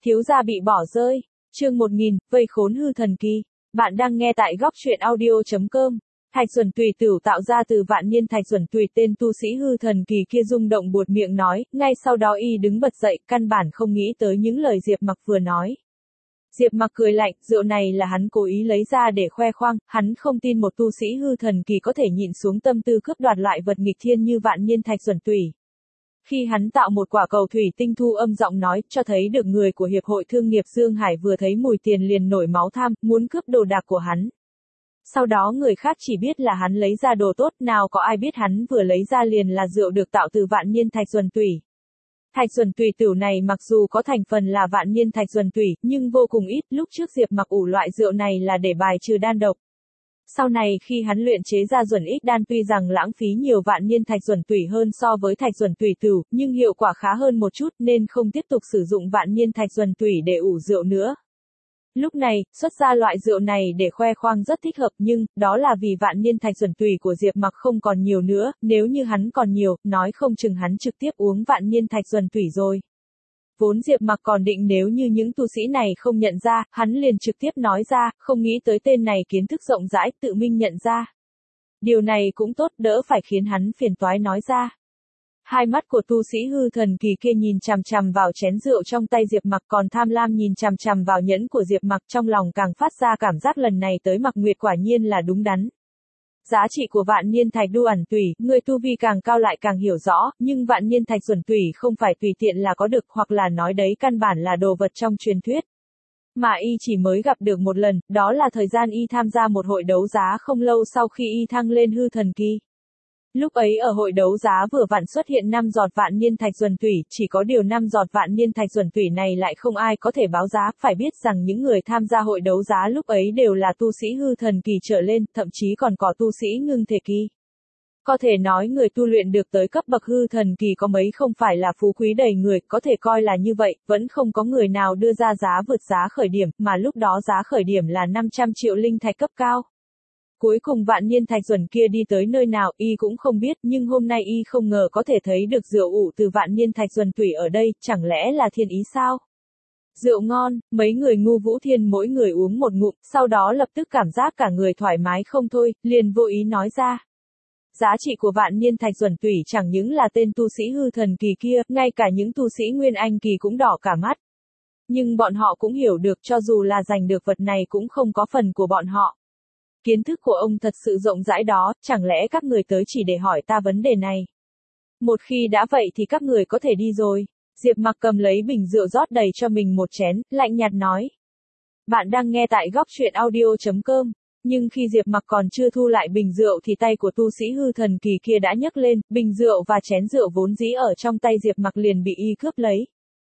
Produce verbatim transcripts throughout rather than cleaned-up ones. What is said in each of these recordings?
Thiếu gia bị bỏ rơi. Chương một nghìn, vây khốn hư thần kỳ. Bạn đang nghe tại góc truyện audio chấm com. Thạch Duẩn Tùy Tửu tạo ra từ vạn niên thạch Duẩn Tùy, tên tu sĩ hư thần kỳ kia rung động buột miệng nói, ngay sau đó y đứng bật dậy, căn bản không nghĩ tới những lời Diệp Mặc vừa nói. Diệp Mặc cười lạnh, rượu này là hắn cố ý lấy ra để khoe khoang, hắn không tin một tu sĩ hư thần kỳ có thể nhịn xuống tâm tư cướp đoạt loại vật nghịch thiên như vạn niên thạch Duẩn Tùy. Khi hắn tạo một quả cầu thủy tinh, thu âm giọng nói, cho thấy được người của Hiệp hội Thương nghiệp Dương Hải vừa thấy mùi tiền liền nổi máu tham, muốn cướp đồ đạc của hắn. Sau đó người khác chỉ biết là hắn lấy ra đồ tốt, nào có ai biết hắn vừa lấy ra liền là rượu được tạo từ vạn niên thạch Duẩn Tùy. Thạch Duẩn Tùy Tửu này mặc dù có thành phần là vạn niên thạch Duẩn Tùy, nhưng vô cùng ít, lúc trước Diệp Mặc ủ loại rượu này là để bài trừ đan độc. Sau này khi hắn luyện chế ra Duẩn Ích đan, tuy rằng lãng phí nhiều vạn niên thạch Duẩn Tùy hơn so với thạch Duẩn Tùy Tửu, nhưng hiệu quả khá hơn một chút nên không tiếp tục sử dụng vạn niên thạch Duẩn Tùy để ủ rượu nữa. Lúc này, xuất ra loại rượu này để khoe khoang rất thích hợp, nhưng, đó là vì vạn niên thạch Duẩn Tùy của Diệp Mặc không còn nhiều nữa, nếu như hắn còn nhiều, nói không chừng hắn trực tiếp uống vạn niên thạch Duẩn Tùy rồi. Vốn Diệp Mặc còn định nếu như những tu sĩ này không nhận ra, hắn liền trực tiếp nói ra, không nghĩ tới tên này kiến thức rộng rãi, tự mình nhận ra. Điều này cũng tốt, đỡ phải khiến hắn phiền toái nói ra. Hai mắt của tu sĩ hư thần kỳ kia nhìn chằm chằm vào chén rượu trong tay Diệp Mặc, còn tham lam nhìn chằm chằm vào nhẫn của Diệp Mặc, trong lòng càng phát ra cảm giác lần này tới Mặc Nguyệt quả nhiên là đúng đắn. Giá trị của vạn niên thạch Duẩn Tùy, người tu vi càng cao lại càng hiểu rõ, nhưng vạn niên thạch Duẩn Tùy không phải tùy tiện là có được, hoặc là nói đấy căn bản là đồ vật trong truyền thuyết. Mà y chỉ mới gặp được một lần, đó là thời gian y tham gia một hội đấu giá không lâu sau khi y thăng lên hư thần kỳ. Lúc ấy ở hội đấu giá vừa vặn xuất hiện năm giọt vạn niên thạch Duẩn Tùy, chỉ có điều năm giọt vạn niên thạch Duẩn Tùy này lại không ai có thể báo giá, phải biết rằng những người tham gia hội đấu giá lúc ấy đều là tu sĩ hư thần kỳ trở lên, thậm chí còn có tu sĩ ngưng thể kỳ. Có thể nói người tu luyện được tới cấp bậc hư thần kỳ có mấy không phải là phú quý đầy người, có thể coi là như vậy, vẫn không có người nào đưa ra giá vượt giá khởi điểm, mà lúc đó giá khởi điểm là năm trăm triệu linh thạch cấp cao. Cuối cùng vạn niên thạch Duẩn kia đi tới nơi nào y cũng không biết, nhưng hôm nay y không ngờ có thể thấy được rượu ủ từ vạn niên thạch Duẩn Tùy ở đây, chẳng lẽ là thiên ý sao? Rượu ngon, mấy người ngu vũ thiên mỗi người uống một ngụm, sau đó lập tức cảm giác cả người thoải mái không thôi, liền vô ý nói ra. Giá trị của vạn niên thạch Duẩn Tùy chẳng những là tên tu sĩ hư thần kỳ kia, ngay cả những tu sĩ nguyên anh kỳ cũng đỏ cả mắt. Nhưng bọn họ cũng hiểu được cho dù là giành được vật này cũng không có phần của bọn họ. Kiến thức của ông thật sự rộng rãi đó, chẳng lẽ các người tới chỉ để hỏi ta vấn đề này? Một khi đã vậy thì các người có thể đi rồi. Diệp Mặc cầm lấy bình rượu rót đầy cho mình một chén, lạnh nhạt nói. Bạn đang nghe tại góc truyện audio chấm com. Nhưng khi Diệp Mặc còn chưa thu lại bình rượu thì tay của tu sĩ hư thần kỳ kia đã nhấc lên, bình rượu và chén rượu vốn dĩ ở trong tay Diệp Mặc liền bị y cướp lấy.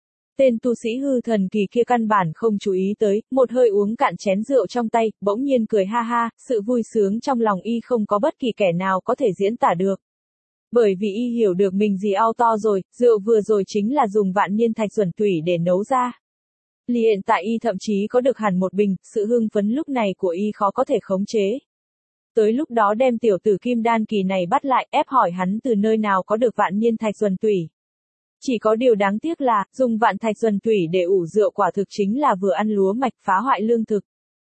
Tên tu sĩ hư thần kỳ kia căn bản không chú ý tới, một hơi uống cạn chén rượu trong tay, bỗng nhiên cười ha ha, sự vui sướng trong lòng y không có bất kỳ kẻ nào có thể diễn tả được. Bởi vì y hiểu được mình gì ao to rồi, rượu vừa rồi chính là dùng vạn niên thạch Duẩn Tùy để nấu ra. Hiện tại y thậm chí có được hẳn một bình, sự hưng phấn lúc này của y khó có thể khống chế. Tới lúc đó đem tiểu tử kim đan kỳ này bắt lại, ép hỏi hắn từ nơi nào có được vạn niên thạch Duẩn Tùy. Chỉ có điều đáng tiếc là, dùng vạn thạch Duẩn Tùy để ủ rượu quả thực chính là vừa ăn lúa mạch phá hoại lương thực.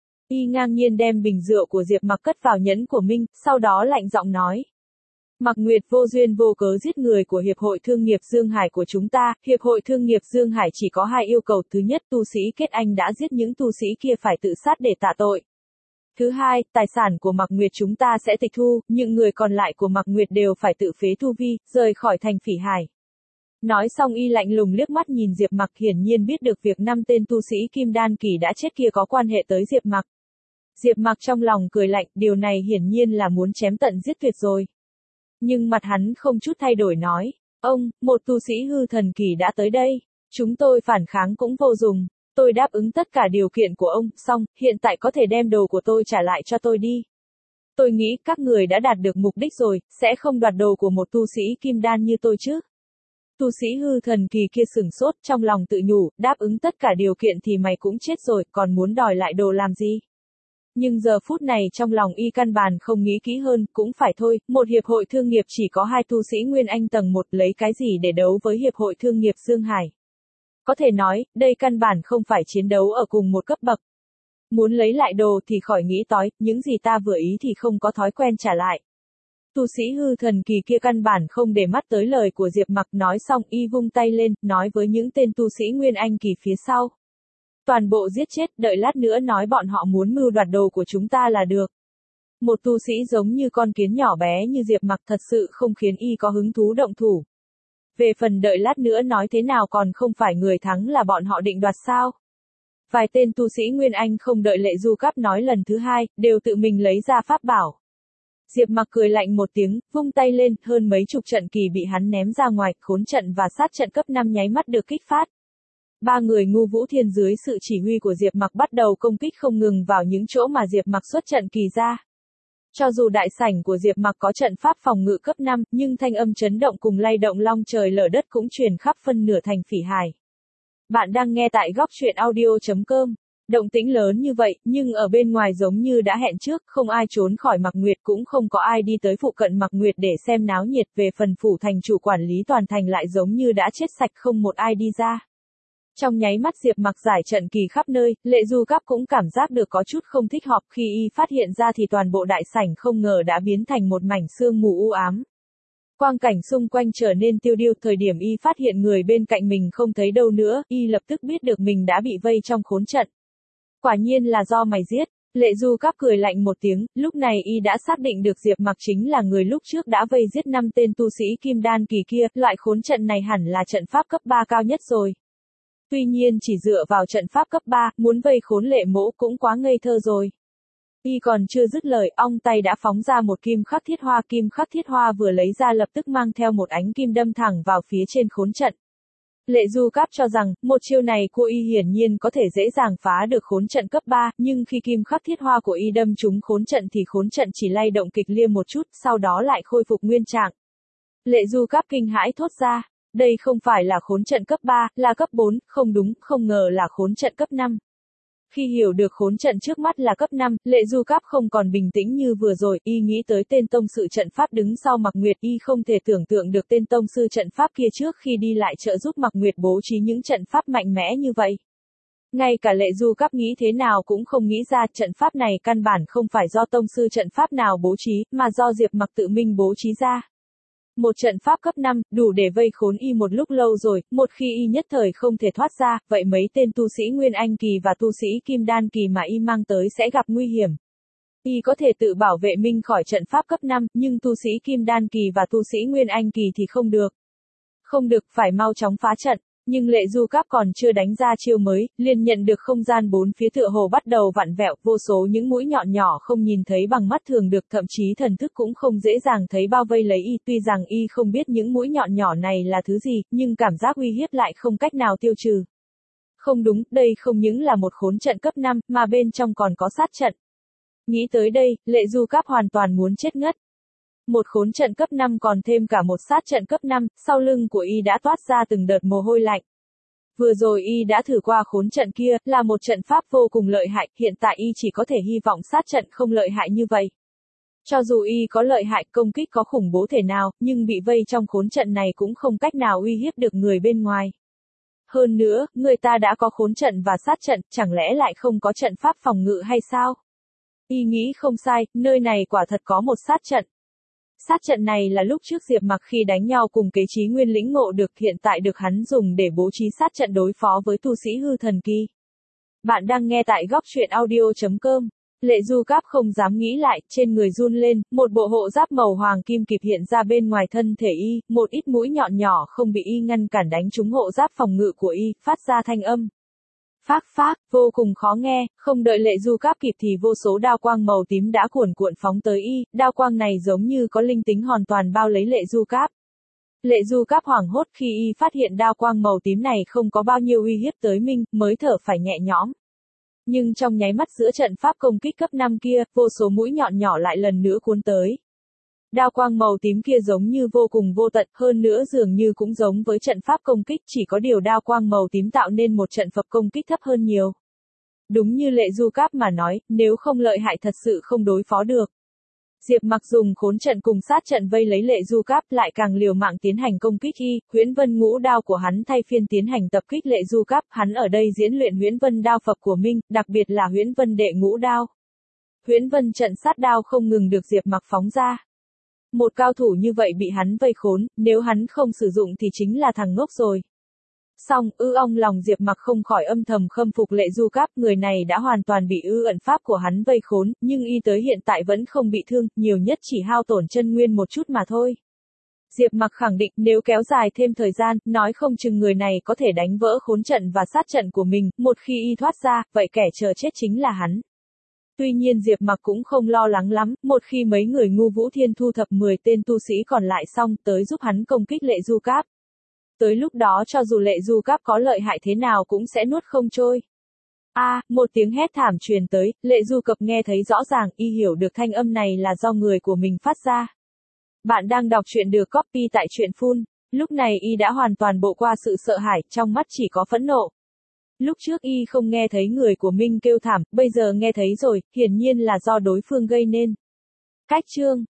Y ngang nhiên đem bình rượu của Diệp Mặc cất vào nhẫn của mình, sau đó lạnh giọng nói. Mặc Nguyệt vô duyên vô cớ giết người của Hiệp hội Thương nghiệp Dương Hải của chúng ta, Hiệp hội Thương nghiệp Dương Hải chỉ có hai yêu cầu, thứ nhất tu sĩ kết anh đã giết những tu sĩ kia phải tự sát để tạ tội. Thứ hai, tài sản của Mặc Nguyệt chúng ta sẽ tịch thu, những người còn lại của Mặc Nguyệt đều phải tự phế tu vi, rời khỏi thành Phỉ Hải. Nói xong y lạnh lùng liếc mắt nhìn Diệp Mặc, hiển nhiên biết được việc năm tên tu sĩ kim đan kỳ đã chết kia có quan hệ tới Diệp Mặc. Diệp Mặc trong lòng cười lạnh, điều này hiển nhiên là muốn chém tận giết tuyệt rồi. Nhưng mặt hắn không chút thay đổi nói, ông, một tu sĩ hư thần kỳ đã tới đây, chúng tôi phản kháng cũng vô dụng, tôi đáp ứng tất cả điều kiện của ông, xong, hiện tại có thể đem đồ của tôi trả lại cho tôi đi. Tôi nghĩ các người đã đạt được mục đích rồi, sẽ không đoạt đồ của một tu sĩ kim đan như tôi chứ. Tu sĩ hư thần kỳ kia sửng sốt, trong lòng tự nhủ, đáp ứng tất cả điều kiện thì mày cũng chết rồi, còn muốn đòi lại đồ làm gì? Nhưng giờ phút này trong lòng y căn bản không nghĩ kỹ hơn, cũng phải thôi, một hiệp hội thương nghiệp chỉ có hai tu sĩ Nguyên Anh tầng một, lấy cái gì để đấu với hiệp hội thương nghiệp Dương Hải. Có thể nói, đây căn bản không phải chiến đấu ở cùng một cấp bậc. Muốn lấy lại đồ thì khỏi nghĩ tói, những gì ta vừa ý thì không có thói quen trả lại. Tu sĩ hư thần kỳ kia căn bản không để mắt tới lời của Diệp Mặc, nói xong y vung tay lên, nói với những tên tu sĩ Nguyên Anh kỳ phía sau. Toàn bộ giết chết, đợi lát nữa nói bọn họ muốn mưu đoạt đồ của chúng ta là được. Một tu sĩ giống như con kiến nhỏ bé như Diệp Mặc thật sự không khiến y có hứng thú động thủ. Về phần đợi lát nữa nói thế nào còn không phải người thắng là bọn họ định đoạt sao? Vài tên tu sĩ Nguyên Anh không đợi Lệ Du Cáp nói lần thứ hai, đều tự mình lấy ra pháp bảo. Diệp Mặc cười lạnh một tiếng, vung tay lên, hơn mấy chục trận kỳ bị hắn ném ra ngoài, khốn trận và sát trận cấp năm nháy mắt được kích phát. Ba người ngu vũ thiên dưới sự chỉ huy của Diệp Mặc bắt đầu công kích không ngừng vào những chỗ mà Diệp Mặc xuất trận kỳ ra. Cho dù đại sảnh của Diệp Mặc có trận pháp phòng ngự cấp năm, nhưng thanh âm chấn động cùng lay động long trời lở đất cũng truyền khắp phân nửa thành Phỉ Hải. Bạn đang nghe tại góc truyện audio chấm com. Động tĩnh lớn như vậy, nhưng ở bên ngoài giống như đã hẹn trước, không ai trốn khỏi Mạc Nguyệt, cũng không có ai đi tới phụ cận Mạc Nguyệt để xem náo nhiệt. Về phần phủ thành chủ quản lý toàn thành lại giống như đã chết sạch, không một ai đi ra. Trong nháy mắt Diệp Mặc giải trận kỳ khắp nơi, Lệ Du Cáp cũng cảm giác được có chút không thích hợp, khi y phát hiện ra thì toàn bộ đại sảnh không ngờ đã biến thành một mảnh sương mù u ám. Quang cảnh xung quanh trở nên tiêu điêu, thời điểm y phát hiện người bên cạnh mình không thấy đâu nữa, y lập tức biết được mình đã bị vây trong khốn trận. Quả nhiên là do mày giết. Lệ Du Cáp cười lạnh một tiếng, lúc này y đã xác định được Diệp Mặc chính là người lúc trước đã vây giết năm tên tu sĩ kim đan kỳ kia, loại khốn trận này hẳn là trận pháp cấp ba cao nhất rồi. Tuy nhiên chỉ dựa vào trận pháp cấp ba, muốn vây khốn Lệ Mỗ cũng quá ngây thơ rồi. Y còn chưa dứt lời, ong tay đã phóng ra một kim khắc thiết hoa, kim khắc thiết hoa vừa lấy ra lập tức mang theo một ánh kim đâm thẳng vào phía trên khốn trận. Lệ Du Cáp cho rằng, một chiêu này của y hiển nhiên có thể dễ dàng phá được khốn trận cấp ba, nhưng khi kim khắc thiết hoa của y đâm trúng khốn trận thì khốn trận chỉ lay động kịch liệt một chút, sau đó lại khôi phục nguyên trạng. Lệ Du Cáp kinh hãi thốt ra, đây không phải là khốn trận cấp ba, là cấp bốn, không đúng, không ngờ là khốn trận cấp năm. Khi hiểu được khốn trận trước mắt là cấp năm, Lệ Du Cáp không còn bình tĩnh như vừa rồi, y nghĩ tới tên tông sư trận pháp đứng sau Mạc Nguyệt, y không thể tưởng tượng được tên tông sư trận pháp kia trước khi đi lại trợ giúp Mạc Nguyệt bố trí những trận pháp mạnh mẽ như vậy. Ngay cả Lệ Du Cáp nghĩ thế nào cũng không nghĩ ra trận pháp này căn bản không phải do tông sư trận pháp nào bố trí, mà do Diệp Mặc tự mình bố trí ra. Một trận pháp cấp năm, đủ để vây khốn y một lúc lâu rồi, một khi y nhất thời không thể thoát ra, vậy mấy tên tu sĩ Nguyên Anh kỳ và tu sĩ Kim Đan kỳ mà y mang tới sẽ gặp nguy hiểm. Y có thể tự bảo vệ mình khỏi trận pháp cấp năm, nhưng tu sĩ Kim Đan kỳ và tu sĩ Nguyên Anh kỳ thì không được. Không được, phải mau chóng phá trận. Nhưng Lệ Du Cáp còn chưa đánh ra chiêu mới, liền nhận được không gian bốn phía tựa hồ bắt đầu vặn vẹo, vô số những mũi nhọn nhỏ không nhìn thấy bằng mắt thường được, thậm chí thần thức cũng không dễ dàng thấy bao vây lấy y, tuy rằng y không biết những mũi nhọn nhỏ này là thứ gì, nhưng cảm giác uy hiếp lại không cách nào tiêu trừ. Không đúng, đây không những là một khốn trận cấp năm, mà bên trong còn có sát trận. Nghĩ tới đây, Lệ Du Cáp hoàn toàn muốn chết ngất. Một khốn trận cấp năm còn thêm cả một sát trận cấp năm, sau lưng của y đã toát ra từng đợt mồ hôi lạnh. Vừa rồi y đã thử qua khốn trận kia, là một trận pháp vô cùng lợi hại, hiện tại y chỉ có thể hy vọng sát trận không lợi hại như vậy. Cho dù y có lợi hại, công kích có khủng bố thể nào, nhưng bị vây trong khốn trận này cũng không cách nào uy hiếp được người bên ngoài. Hơn nữa, người ta đã có khốn trận và sát trận, chẳng lẽ lại không có trận pháp phòng ngự hay sao? Y nghĩ không sai, nơi này quả thật có một sát trận. Sát trận này là lúc trước Diệp Mặc khi đánh nhau cùng Kế Chí Nguyên lĩnh ngộ được, hiện tại được hắn dùng để bố trí sát trận đối phó với tu sĩ hư thần kỳ. Bạn đang nghe tại góc truyện audio chấm com. Lệ Du Cáp không dám nghĩ lại, trên người run lên, một bộ hộ giáp màu hoàng kim kịp hiện ra bên ngoài thân thể y, một ít mũi nhọn nhỏ không bị y ngăn cản đánh trúng hộ giáp phòng ngự của y, phát ra thanh âm. Phác phác, vô cùng khó nghe, không đợi Lệ Du Cáp kịp thì vô số đao quang màu tím đã cuồn cuộn phóng tới y, đao quang này giống như có linh tính hoàn toàn bao lấy Lệ Du Cáp. Lệ Du Cáp hoảng hốt khi y phát hiện đao quang màu tím này không có bao nhiêu uy hiếp tới mình, mới thở phải nhẹ nhõm. Nhưng trong nháy mắt giữa trận pháp công kích cấp năm kia, vô số mũi nhọn nhỏ lại lần nữa cuốn tới. Đao quang màu tím kia giống như vô cùng vô tận, hơn nữa dường như cũng giống với trận pháp công kích, chỉ có điều đao quang màu tím tạo nên một trận pháp công kích thấp hơn nhiều. Đúng như Lệ Du Cáp mà nói, nếu không lợi hại thật sự không đối phó được. Diệp Mặc dùng khốn trận cùng sát trận vây lấy Lệ Du Cáp, lại càng liều mạng tiến hành công kích y, Huyễn Vân ngũ đao của hắn thay phiên tiến hành tập kích Lệ Du Cáp, hắn ở đây diễn luyện Huyễn Vân đao phập của Minh, đặc biệt là Huyễn Vân đệ ngũ đao. Huyễn Vân trận sát đao không ngừng được Diệp Mặc phóng ra. Một cao thủ như vậy bị hắn vây khốn, nếu hắn không sử dụng thì chính là thằng ngốc rồi. Xong, ư ong lòng Diệp Mặc không khỏi âm thầm khâm phục Lệ Du Cáp, người này đã hoàn toàn bị ư ẩn pháp của hắn vây khốn, nhưng y tới hiện tại vẫn không bị thương, nhiều nhất chỉ hao tổn chân nguyên một chút mà thôi. Diệp Mặc khẳng định nếu kéo dài thêm thời gian, nói không chừng người này có thể đánh vỡ khốn trận và sát trận của mình, một khi y thoát ra, vậy kẻ chờ chết chính là hắn. Tuy nhiên Diệp Mặc cũng không lo lắng lắm, một khi mấy người ngu Vũ Thiên thu thập mười tên tu sĩ còn lại xong, tới giúp hắn công kích Lệ Du Cáp. Tới lúc đó cho dù Lệ Du Cáp có lợi hại thế nào cũng sẽ nuốt không trôi. A, à, một tiếng hét thảm truyền tới, Lệ Du Cáp nghe thấy rõ ràng, y hiểu được thanh âm này là do người của mình phát ra. Bạn đang đọc truyện được copy tại truyện Phun. Lúc này y đã hoàn toàn bộ qua sự sợ hãi, trong mắt chỉ có phẫn nộ. Lúc trước y không nghe thấy người của Minh kêu thảm, bây giờ nghe thấy rồi, hiển nhiên là do đối phương gây nên. Cách chương